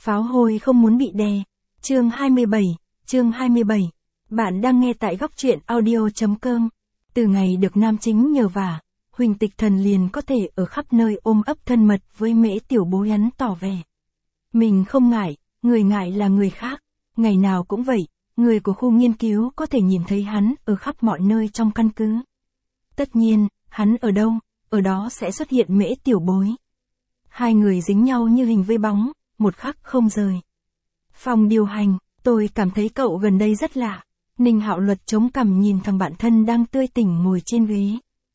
Pháo hôi không muốn bị đè. Chương 27. Bạn đang nghe tại góc truyện audio.com. Từ ngày được nam chính nhờ vả, Huỳnh Tịch Thần liền có thể ở khắp nơi ôm ấp thân mật với Mễ Tiểu Bối. Hắn tỏ vẻ mình không ngại, người ngại là người khác. Ngày nào cũng vậy, người của khu nghiên cứu có thể nhìn thấy hắn ở khắp mọi nơi trong căn cứ. Tất nhiên, hắn ở đâu, ở đó sẽ xuất hiện Mễ Tiểu Bối. Hai người dính nhau như hình với bóng, một khắc không rời. Phòng điều hành, tôi cảm thấy cậu gần đây rất lạ. Ninh Hạo Luật chống cằm nhìn thằng bạn thân đang tươi tỉnh ngồi trên ghế.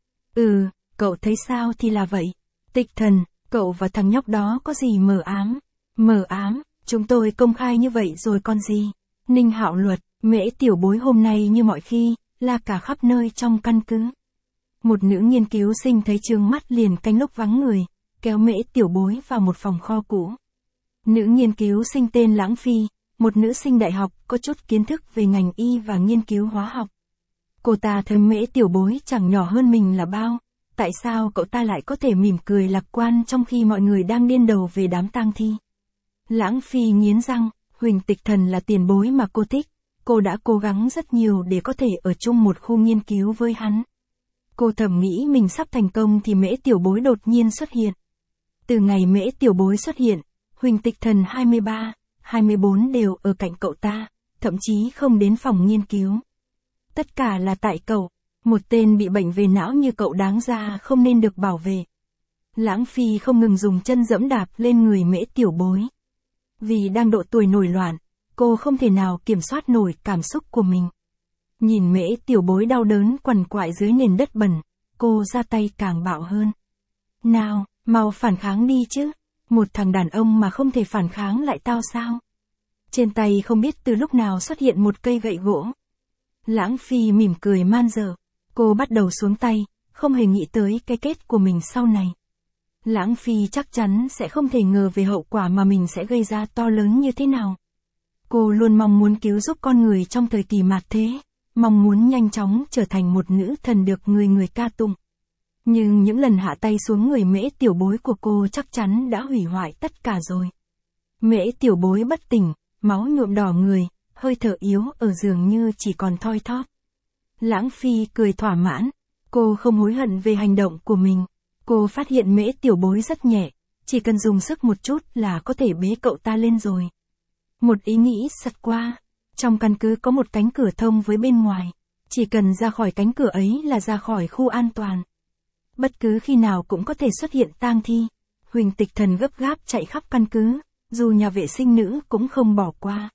Cậu thấy sao thì là vậy. Tịch Thần, cậu và thằng nhóc đó có gì mờ ám? Mờ ám, chúng tôi công khai như vậy rồi còn gì? Ninh Hạo Luật, Mễ Tiểu Bối hôm nay như mọi khi, là cả khắp nơi trong căn cứ. Một nữ nghiên cứu sinh thấy trướng mắt liền canh lúc vắng người, kéo Mễ Tiểu Bối vào một phòng kho cũ. Nữ nghiên cứu sinh tên Lãng Phi, một nữ sinh đại học có chút kiến thức về ngành y và nghiên cứu hóa học. Cô ta thấy Mễ Tiểu Bối chẳng nhỏ hơn mình là bao, tại sao cậu ta lại có thể mỉm cười lạc quan trong khi mọi người đang điên đầu về đám tang thi? Lãng Phi nghiến răng, Huỳnh Tịch Thần là tiền bối mà cô thích, cô đã cố gắng rất nhiều để có thể ở chung một khu nghiên cứu với hắn. Cô thầm nghĩ mình sắp thành công thì Mễ Tiểu Bối đột nhiên xuất hiện. Từ ngày Mễ Tiểu Bối xuất hiện, Huỳnh Tịch Thần 23, 24 đều ở cạnh cậu ta, thậm chí không đến phòng nghiên cứu. Tất cả là tại cậu, một tên bị bệnh về não như cậu đáng ra không nên được bảo vệ. Lãng Phi không ngừng dùng chân dẫm đạp lên người Mễ Tiểu Bối. Vì đang độ tuổi nổi loạn, cô không thể nào kiểm soát nổi cảm xúc của mình. Nhìn Mễ Tiểu Bối đau đớn quằn quại dưới nền đất bẩn, cô ra tay càng bạo hơn. Nào, mau phản kháng đi chứ. Một thằng đàn ông mà không thể phản kháng lại tao sao? Trên tay không biết từ lúc nào xuất hiện một cây gậy gỗ. Lãng Phi mỉm cười man dợ. Cô bắt đầu xuống tay, không hề nghĩ tới cái kết của mình sau này. Lãng Phi chắc chắn sẽ không thể ngờ về hậu quả mà mình sẽ gây ra to lớn như thế nào. Cô luôn mong muốn cứu giúp con người trong thời kỳ mạt thế, mong muốn nhanh chóng trở thành một nữ thần được người ca tụng. Nhưng những lần hạ tay xuống người Mễ Tiểu Bối của cô chắc chắn đã hủy hoại tất cả rồi. Mễ Tiểu Bối bất tỉnh, máu nhuộm đỏ người, hơi thở yếu ở giường như chỉ còn thoi thóp. Lãng Phi cười thỏa mãn, cô không hối hận về hành động của mình. Cô phát hiện Mễ Tiểu Bối rất nhẹ, chỉ cần dùng sức một chút là có thể bế cậu ta lên rồi. Một ý nghĩ sật qua, trong căn cứ có một cánh cửa thông với bên ngoài, chỉ cần ra khỏi cánh cửa ấy là ra khỏi khu an toàn. Bất cứ khi nào cũng có thể xuất hiện tang thi. Huỳnh Tịch Thần gấp gáp chạy khắp căn cứ, dù nhà vệ sinh nữ cũng không bỏ qua.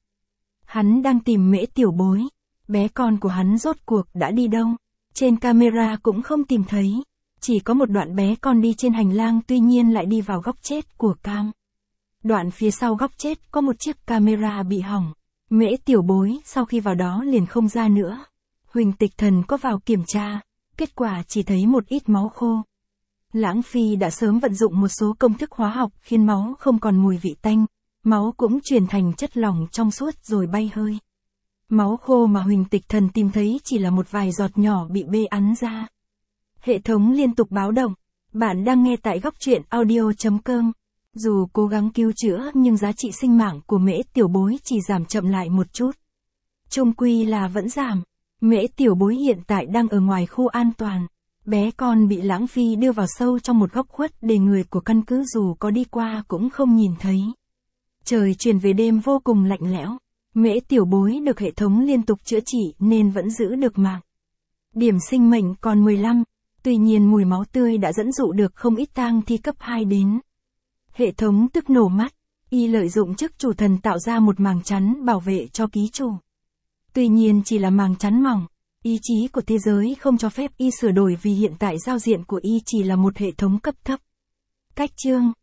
Hắn đang tìm Mễ Tiểu Bối, bé con của hắn rốt cuộc đã đi đâu? Trên camera cũng không tìm thấy, chỉ có một đoạn bé con đi trên hành lang tuy nhiên lại đi vào góc chết của cam. Đoạn phía sau góc chết có một chiếc camera bị hỏng, Mễ Tiểu Bối sau khi vào đó liền không ra nữa. Huỳnh Tịch Thần có vào kiểm tra, kết quả chỉ thấy một ít máu khô. Lãng Phi đã sớm vận dụng một số công thức hóa học khiến máu không còn mùi vị tanh, máu cũng chuyển thành chất lỏng trong suốt rồi bay hơi. Máu khô mà Huỳnh Tịch Thần tìm thấy chỉ là một vài giọt nhỏ bị bê ắn ra. Hệ thống liên tục báo động. Bạn đang nghe tại góc truyện audio.com. Dù cố gắng cứu chữa nhưng giá trị sinh mạng của Mễ Tiểu Bối chỉ giảm chậm lại một chút. Chung quy là vẫn giảm. Mễ Tiểu Bối hiện tại đang ở ngoài khu an toàn. Bé con bị Lãng Phi đưa vào sâu trong một góc khuất để người của căn cứ dù có đi qua cũng không nhìn thấy. Trời chuyển về đêm vô cùng lạnh lẽo. Mễ Tiểu Bối được hệ thống liên tục chữa trị nên vẫn giữ được mạng. Điểm sinh mệnh còn 15, tuy nhiên mùi máu tươi đã dẫn dụ được không ít tang thi cấp 2 đến. Hệ thống tức nổ mắt, y lợi dụng chức chủ thần tạo ra một màng chắn bảo vệ cho ký chủ. Tuy nhiên chỉ là màng chắn mỏng, ý chí của thế giới không cho phép y sửa đổi vì hiện tại giao diện của y chỉ là một hệ thống cấp thấp. Cách chương